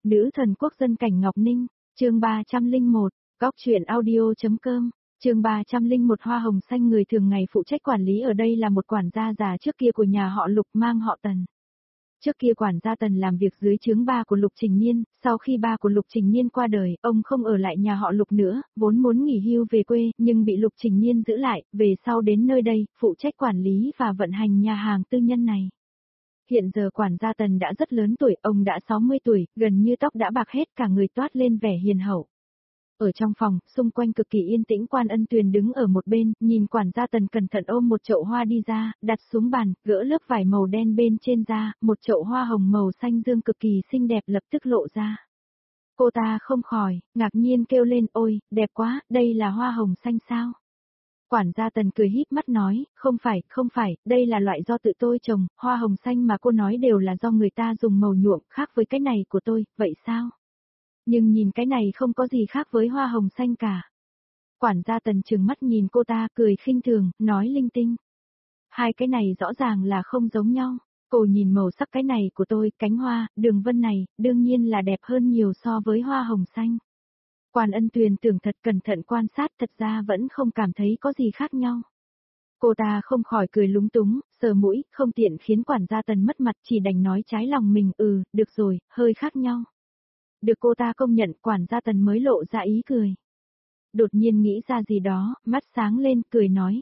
Nữ thần quốc dân cảnh Ngọc Ninh, chương 301, góc truyện audio.com, chương 301 Hoa hồng xanh. Người thường ngày phụ trách quản lý ở đây là một quản gia già trước kia của nhà họ Lục mang họ Tần. Trước kia quản gia Tần làm việc dưới trướng ba của Lục Trình Niên, sau khi ba của Lục Trình Niên qua đời, ông không ở lại nhà họ Lục nữa, vốn muốn nghỉ hưu về quê, nhưng bị Lục Trình Niên giữ lại, về sau đến nơi đây, phụ trách quản lý và vận hành nhà hàng tư nhân này. Hiện giờ quản gia Tần đã rất lớn tuổi, ông đã 60 tuổi, gần như tóc đã bạc hết, cả người toát lên vẻ hiền hậu. Ở trong phòng, xung quanh cực kỳ yên tĩnh. Quan Ân Tuyền đứng ở một bên, nhìn quản gia Tần cẩn thận ôm một chậu hoa đi ra, đặt xuống bàn, gỡ lớp vải màu đen bên trên ra, một chậu hoa hồng màu xanh dương cực kỳ xinh đẹp lập tức lộ ra. Cô ta không khỏi, ngạc nhiên kêu lên, ôi, đẹp quá, đây là hoa hồng xanh sao? Quản gia Tần cười híp mắt nói, không phải, đây là loại do tự tôi trồng, hoa hồng xanh mà cô nói đều là do người ta dùng màu nhuộm, khác với cái này của tôi, vậy sao? Nhưng nhìn cái này không có gì khác với hoa hồng xanh cả. Quản gia Tần trừng mắt nhìn cô ta, cười khinh thường, nói linh tinh. Hai cái này rõ ràng là không giống nhau. Cô nhìn màu sắc cái này của tôi, cánh hoa, đường vân này, đương nhiên là đẹp hơn nhiều so với hoa hồng xanh. Quan Ân Tuyền tưởng thật cẩn thận quan sát, thật ra vẫn không cảm thấy có gì khác nhau. Cô ta không khỏi cười lúng túng, sờ mũi, không tiện khiến quản gia Tần mất mặt, chỉ đành nói trái lòng mình, được rồi, hơi khác nhau. Được cô ta công nhận, quản gia Tần mới lộ ra ý cười. Đột nhiên nghĩ ra gì đó, mắt sáng lên, cười nói,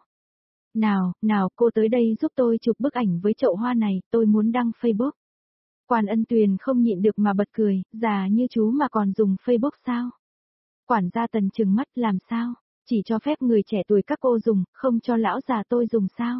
nào, cô tới đây giúp tôi chụp bức ảnh với chậu hoa này, tôi muốn đăng Facebook. Quan Ân Tuyền không nhịn được mà bật cười, già như chú mà còn dùng Facebook sao? Quản gia Tần trừng mắt, làm sao? Chỉ cho phép người trẻ tuổi các cô dùng, không cho lão già tôi dùng sao?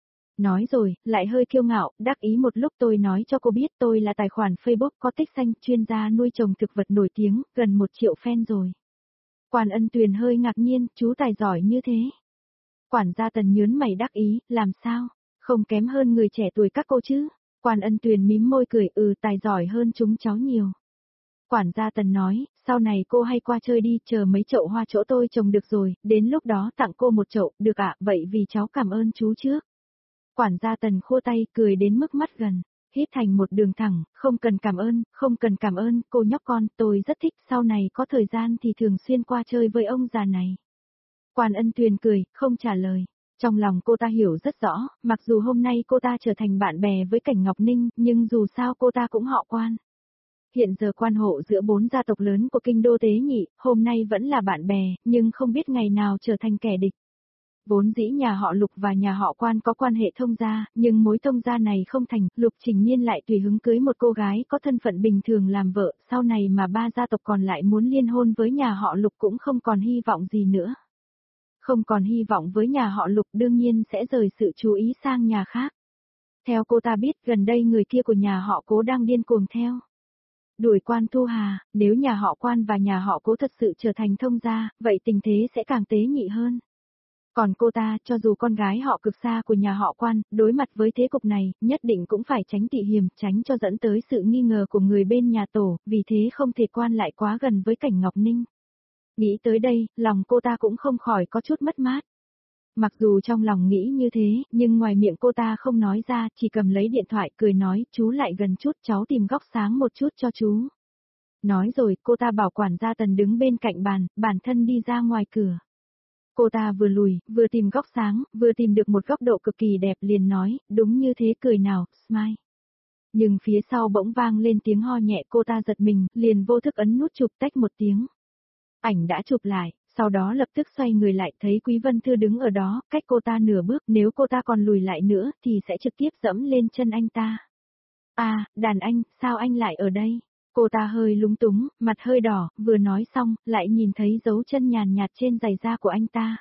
Nói rồi, lại hơi kiêu ngạo, đắc ý một lúc. Tôi nói cho cô biết tôi là tài khoản Facebook có tích xanh, chuyên gia nuôi trồng thực vật nổi tiếng, gần 1 triệu fan rồi. Quan Ân Tuyền hơi ngạc nhiên, chú tài giỏi như thế. Quản gia Tần nhớn mày đắc ý, làm sao? Không kém hơn người trẻ tuổi các cô chứ? Quan Ân Tuyền mím môi cười, tài giỏi hơn chúng cháu nhiều. Quản gia Tần nói, sau này cô hay qua chơi đi, chờ mấy chậu hoa chỗ tôi trồng được rồi, đến lúc đó tặng cô một chậu, được ạ, vậy vì cháu cảm ơn chú trước. Quản gia Tần khô tay, cười đến mức mắt gần, hít thành một đường thẳng, không cần cảm ơn, cô nhóc con, tôi rất thích, sau này có thời gian thì thường xuyên qua chơi với ông già này. Quan Ân Tuyền cười, không trả lời. Trong lòng cô ta hiểu rất rõ, mặc dù hôm nay cô ta trở thành bạn bè với Cảnh Ngọc Ninh, nhưng dù sao cô ta cũng họ Quan. Hiện giờ quan hộ giữa 4 gia tộc lớn của kinh đô Tế Nhị, hôm nay vẫn là bạn bè, nhưng không biết ngày nào trở thành kẻ địch. Vốn dĩ nhà họ Lục và nhà họ Quan có quan hệ thông gia, nhưng mối thông gia này không thành, Lục Trình Niên lại tùy hứng cưới một cô gái có thân phận bình thường làm vợ, sau này mà 3 gia tộc còn lại muốn liên hôn với nhà họ Lục cũng không còn hy vọng gì nữa. Không còn hy vọng với nhà họ Lục, đương nhiên sẽ rời sự chú ý sang nhà khác. Theo cô ta biết, gần đây người kia của nhà họ Cố đang điên cuồng theo đuổi Quan Thu Hà, nếu nhà họ Quan và nhà họ Cố thật sự trở thành thông gia, vậy tình thế sẽ càng tế nhị hơn. Còn cô ta, cho dù con gái họ cực xa của nhà họ Quan, đối mặt với thế cục này, nhất định cũng phải tránh tị hiểm, tránh cho dẫn tới sự nghi ngờ của người bên nhà tổ, vì thế không thể Quan lại quá gần với Cảnh Ngọc Ninh. Nghĩ tới đây, lòng cô ta cũng không khỏi có chút mất mát. Mặc dù trong lòng nghĩ như thế, nhưng ngoài miệng cô ta không nói ra, chỉ cầm lấy điện thoại cười nói, chú lại gần chút, cháu tìm góc sáng một chút cho chú. Nói rồi, cô ta bảo quản gia Tần đứng bên cạnh bàn, bản thân đi ra ngoài cửa. Cô ta vừa lùi, vừa tìm góc sáng, vừa tìm được một góc độ cực kỳ đẹp liền nói, đúng như thế, cười nào, smile. Nhưng phía sau bỗng vang lên tiếng ho nhẹ, cô ta giật mình, liền vô thức ấn nút chụp, tách một tiếng. Ảnh đã chụp lại, sau đó lập tức xoay người lại, thấy Quý Vân Thư đứng ở đó, cách cô ta nửa bước, nếu cô ta còn lùi lại nữa thì sẽ trực tiếp dẫm lên chân anh ta. Đàn anh, sao anh lại ở đây? Cô ta hơi lúng túng, mặt hơi đỏ, vừa nói xong, lại nhìn thấy dấu chân nhàn nhạt trên giày da của anh ta.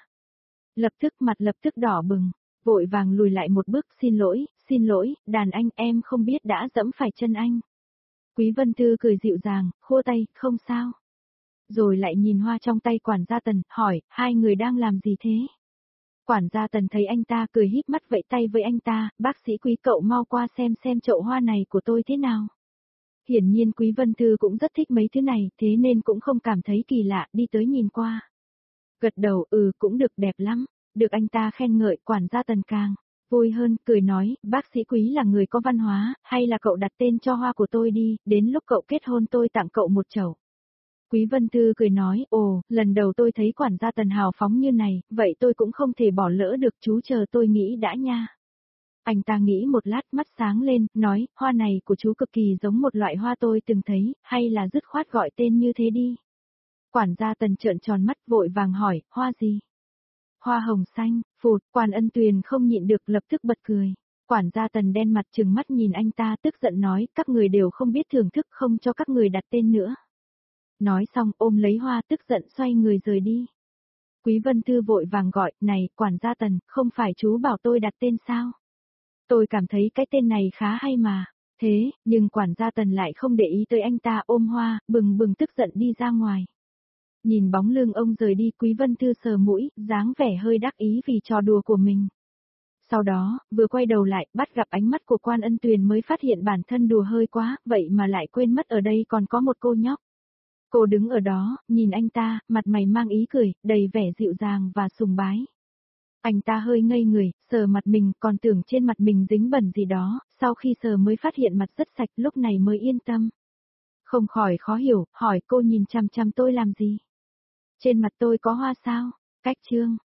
Mặt lập tức đỏ bừng, vội vàng lùi lại một bước, xin lỗi, đàn anh, em không biết đã dẫm phải chân anh. Quý Vân Thư cười dịu dàng, khua tay, không sao. Rồi lại nhìn hoa trong tay quản gia Tần, hỏi, hai người đang làm gì thế? Quản gia Tần thấy anh ta cười híp mắt vẫy tay với anh ta, bác sĩ Quý, cậu mau qua xem chậu hoa này của tôi thế nào. Hiển nhiên Quý Vân Thư cũng rất thích mấy thứ này, thế nên cũng không cảm thấy kỳ lạ, đi tới nhìn qua. Gật đầu, cũng được, đẹp lắm. Được anh ta khen ngợi, quản gia Tần càng vui hơn, cười nói, bác sĩ Quý là người có văn hóa, hay là cậu đặt tên cho hoa của tôi đi, đến lúc cậu kết hôn tôi tặng cậu một chậu. Quý Vân Thư cười nói, ồ, lần đầu tôi thấy quản gia Tần hào phóng như này, vậy tôi cũng không thể bỏ lỡ được, chú chờ tôi nghĩ đã nha. Anh ta nghĩ một lát, mắt sáng lên, nói, hoa này của chú cực kỳ giống một loại hoa tôi từng thấy, hay là dứt khoát gọi tên như thế đi. Quản gia Tần trợn tròn mắt vội vàng hỏi, hoa gì? Hoa hồng xanh, phụt, Quản Ân Tuyền không nhịn được lập tức bật cười. Quản gia Tần đen mặt trừng mắt nhìn anh ta tức giận nói, các người đều không biết thưởng thức, không cho các người đặt tên nữa. Nói xong ôm lấy hoa tức giận xoay người rời đi. Quý Vân Thư vội vàng gọi, này, quản gia Tần, không phải chú bảo tôi đặt tên sao? Tôi cảm thấy cái tên này khá hay mà. Thế, nhưng quản gia Tần lại không để ý tới anh ta, ôm hoa, bừng bừng tức giận đi ra ngoài. Nhìn bóng lưng ông rời đi, Quý Vân Thư sờ mũi, dáng vẻ hơi đắc ý vì trò đùa của mình. Sau đó, vừa quay đầu lại, bắt gặp ánh mắt của Quan Ân Tuyền mới phát hiện bản thân đùa hơi quá, vậy mà lại quên mất ở đây còn có một cô nhóc. Cô đứng ở đó, nhìn anh ta, mặt mày mang ý cười, đầy vẻ dịu dàng và sùng bái. Anh ta hơi ngây người, sờ mặt mình, còn tưởng trên mặt mình dính bẩn gì đó, sau khi sờ mới phát hiện mặt rất sạch, lúc này mới yên tâm. Không khỏi khó hiểu, hỏi cô nhìn chằm chằm tôi làm gì? Trên mặt tôi có hoa sao? Cách chương.